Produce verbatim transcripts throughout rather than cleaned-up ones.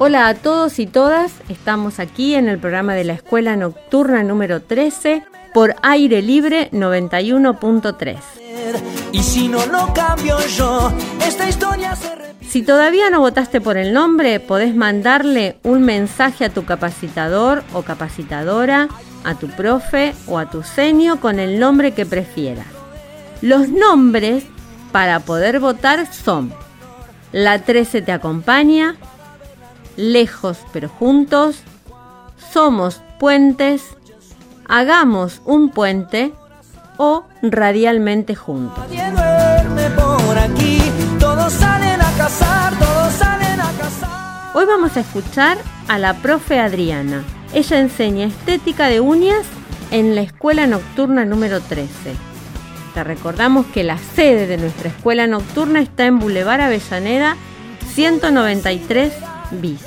Hola a todos y todas, estamos aquí en el programa de la Escuela Nocturna número trece por Aire Libre noventa y uno punto tres. Y si no lo cambio yo, esta historia se repite. Si todavía no votaste por el nombre, podés mandarle un mensaje a tu capacitador o capacitadora, a tu profe o a tu senio con el nombre que prefieras. Los nombres para poder votar son: La trece te acompaña, Lejos pero juntos, Somos puentes, Hagamos un puente o Radialmente juntos. Nadie duerme por aquí, todos salen a cazar, todos salen a cazar. Hoy vamos a escuchar a la profe Adriana. Ella enseña estética de uñas en la Escuela Nocturna número trece. Te recordamos que la sede de nuestra Escuela Nocturna está en Boulevard Avellaneda ciento noventa y tres bis.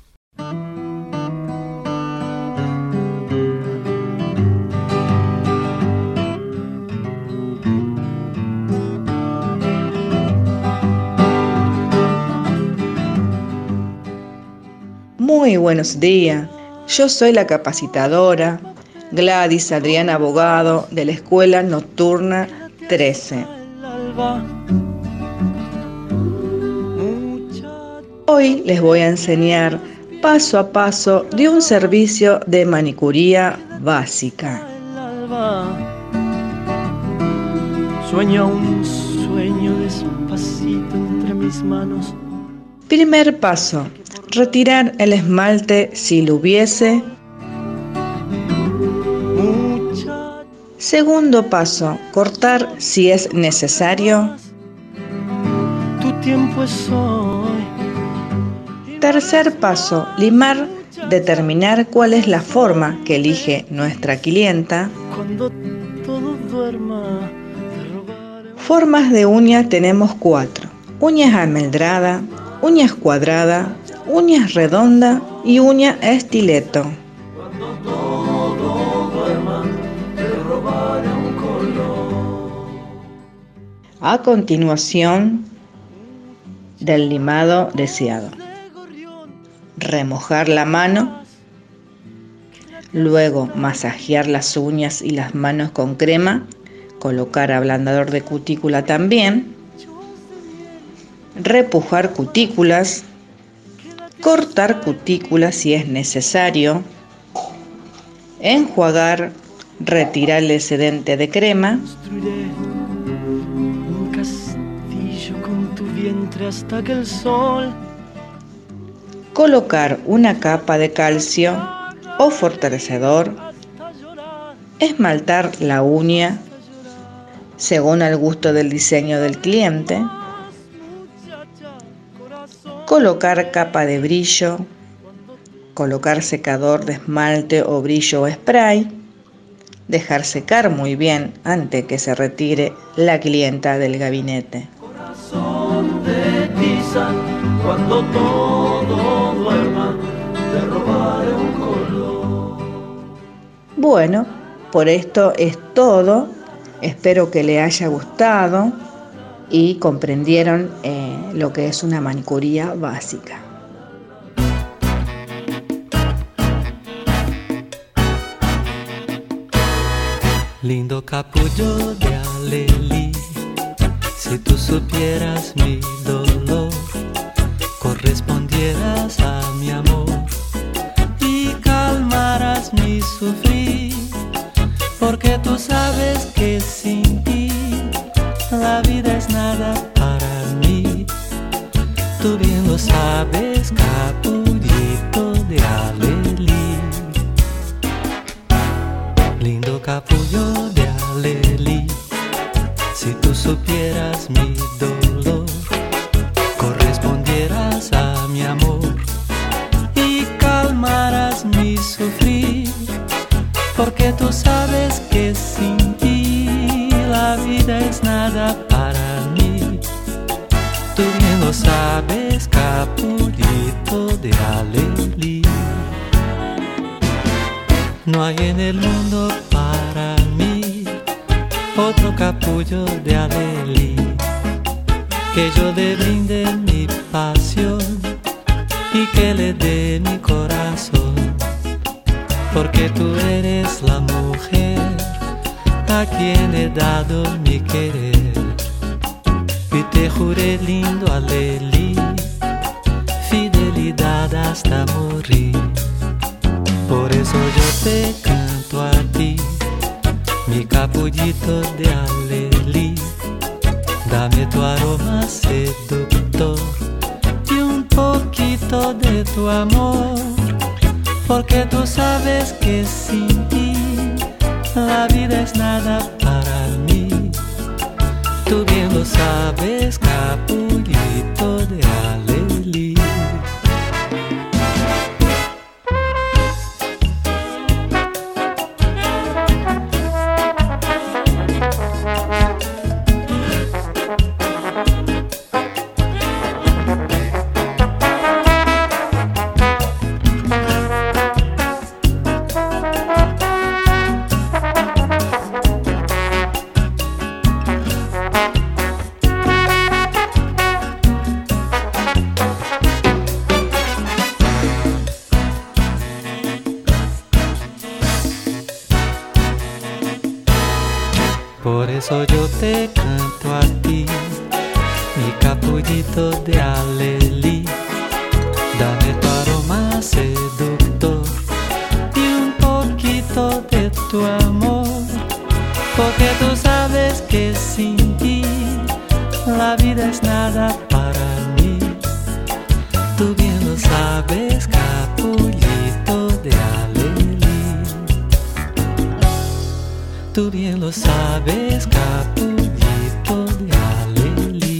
Muy buenos días, yo soy la capacitadora Gladys Adriana Abogado de la Escuela Nocturna trece. Hoy les voy a enseñar paso a paso de un servicio de manicuría básica. Sueña un sueño despacito entre mis manos. Primer paso, retirar el esmalte si lo hubiese. Segundo paso, cortar si es necesario. Tu tiempo es hoy. Tercer paso, limar, determinar cuál es la forma que elige nuestra clienta. Cuando todo duerma, te robaré. Formas de uña tenemos cuatro: uñas almendrada, uñas cuadrada, uñas redonda y uña estileto. Cuando todo duerma, te robaré un color. A continuación del limado deseado, remojar la mano, luego masajear las uñas y las manos con crema, colocar ablandador de cutícula también, repujar cutículas, cortar cutículas si es necesario, enjuagar, retirar el excedente de crema, Construiré un castillo con tu vientre hasta que el sol colocar una capa de calcio o fortalecedor, esmaltar la uña según el gusto del diseño del cliente, colocar capa de brillo, colocar secador de esmalte o brillo o spray, dejar secar muy bien antes que se retire la clienta del gabinete. corazón de tiza, cuando todo duerma, te robaré un color. Bueno, por esto es todo. Espero que les haya gustado y comprendieron eh, lo que es una manicuría básica. Lindo capullo de alelí, si tú supieras mi dolor, correspondieras a mi amor y calmaras mi sufrir, porque tú sabes que sin ti la vida es nada para mí. Tú bien lo sabes, capullito de alelí. Lindo capullo de alelí, si tú supieras mi dolor, correspondieras a mi amor y calmaras mi sufrir, porque tú sabes que sin ti la vida es nada para mí. Tú bien lo sabes, capullito de alelí. No hay en el mundo para mí otro capullo de alelí, que yo le brinde mi pasión y que le dé mi corazón, porque tú eres la mujer a quien he dado mi querer. Y te juré, lindo alelí, fidelidad hasta morir. Por eso yo te canto a ti, mi capullito de alelí. Dame tu aroma seductor y un poquito de tu amor, porque tú sabes que sin ti la vida es nada para mí. Tú bien lo sabes, capullito de alelí. Por eso yo te canto a ti, mi capullito de alelí. Dame tu aroma seductor y un poquito de tu amor, porque tú sabes que sin ti la vida es nada para mí. Tú bien lo sabes, capullito de alelí. Tú bien lo sabes, capullito de alelí.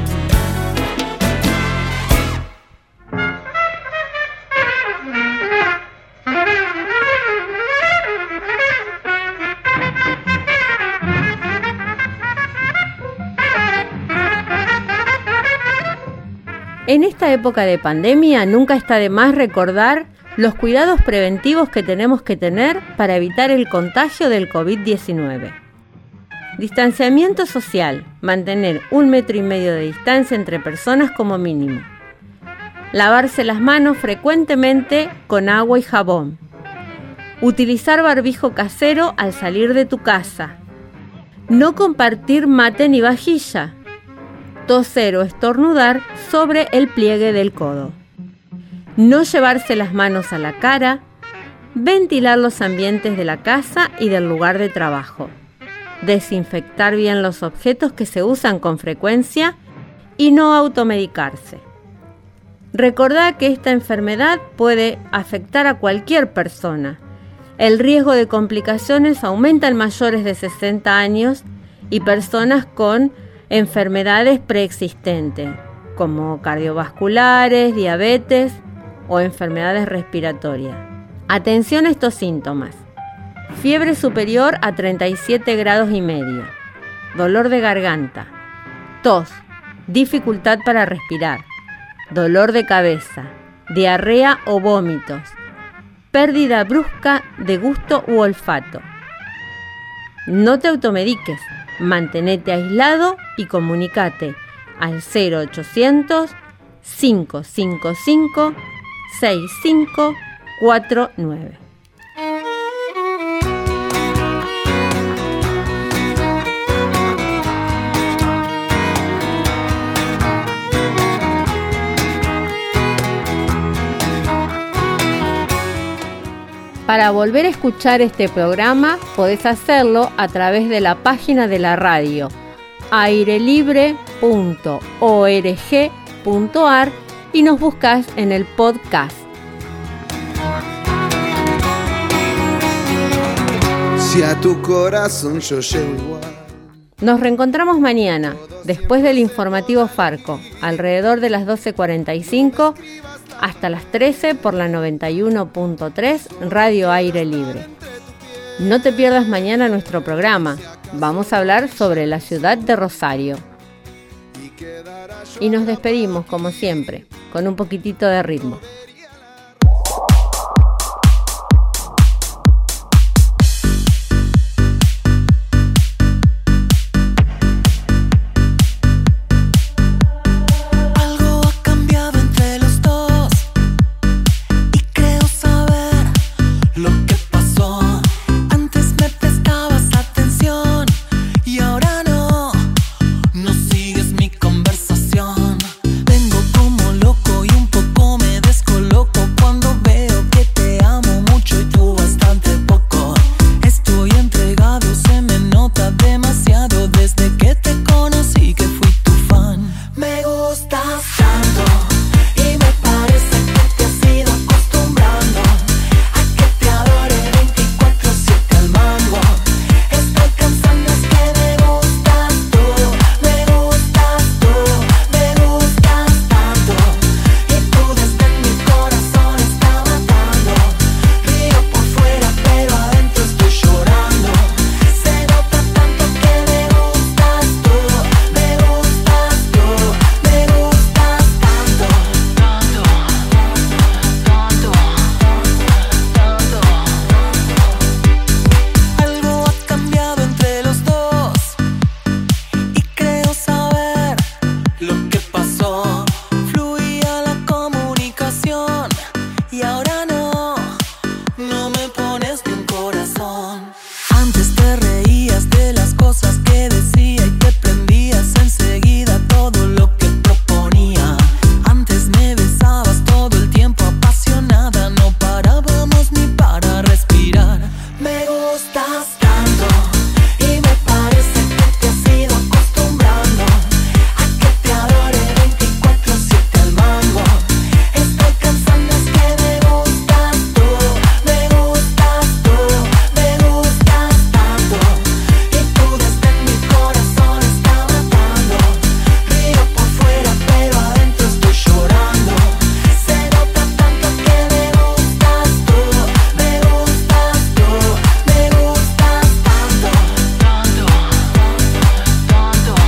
En esta época de pandemia nunca está de más recordar los cuidados preventivos que tenemos que tener para evitar el contagio del COVID diecinueve. Distanciamiento social, mantener un metro y medio de distancia entre personas como mínimo. Lavarse las manos frecuentemente con agua y jabón. Utilizar barbijo casero al salir de tu casa. No compartir mate ni vajilla. Toser o estornudar sobre el pliegue del codo. No llevarse las manos a la cara. Ventilar los ambientes de la casa y del lugar de trabajo. Desinfectar bien los objetos que se usan con frecuencia y no automedicarse. Recordad que esta enfermedad puede afectar a cualquier persona. El riesgo de complicaciones aumenta en mayores de sesenta años y personas con enfermedades preexistentes, como cardiovasculares, diabetes o enfermedades respiratorias. Atención a estos síntomas. Fiebre superior a treinta y siete grados y medio. Dolor de garganta. Tos. Dificultad para respirar. Dolor de cabeza. Diarrea o vómitos. Pérdida brusca de gusto u olfato. No te automediques. Mantenete aislado y comunícate al cero ochocientos, cinco cinco cinco, seis cinco cuatro nueve. Para volver a escuchar este programa, podés hacerlo a través de la página de la radio airelibre punto org punto ar y nos buscas en el podcast. Si a tu corazón yo llego igual. Nos reencontramos mañana, después del informativo Farco, alrededor de las doce cuarenta y cinco, hasta las trece por la noventa y uno punto tres Radio Aire Libre. No te pierdas mañana nuestro programa. Vamos a hablar sobre la ciudad de Rosario. Y nos despedimos, como siempre, con un poquitito de ritmo. Algo ha cambiado entre los dos. gustas tanto y me parece que te has ido acostumbrando a que te adore veinticuatro siete al mango. Estoy cansando, es que me gustas tú, me gustas tú, me gustas tanto y tú desde mi corazón está matando. Río por fuera pero adentro estoy llorando. Se nota tanto que me gustas tú, me gustas tú, me gustas tanto, tanto, tanto, tanto,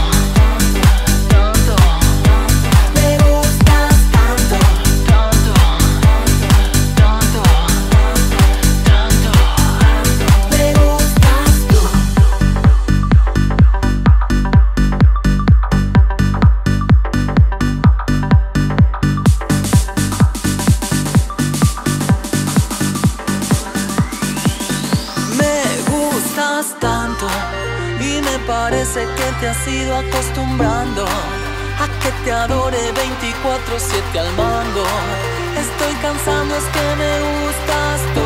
me gustas tanto, tanto, tanto, tanto, me gustas tú. Me gustas tanto y me parece que te has ido acostumbrando a que te adore veinticuatro siete al mango. Estoy cansando, es que me gustas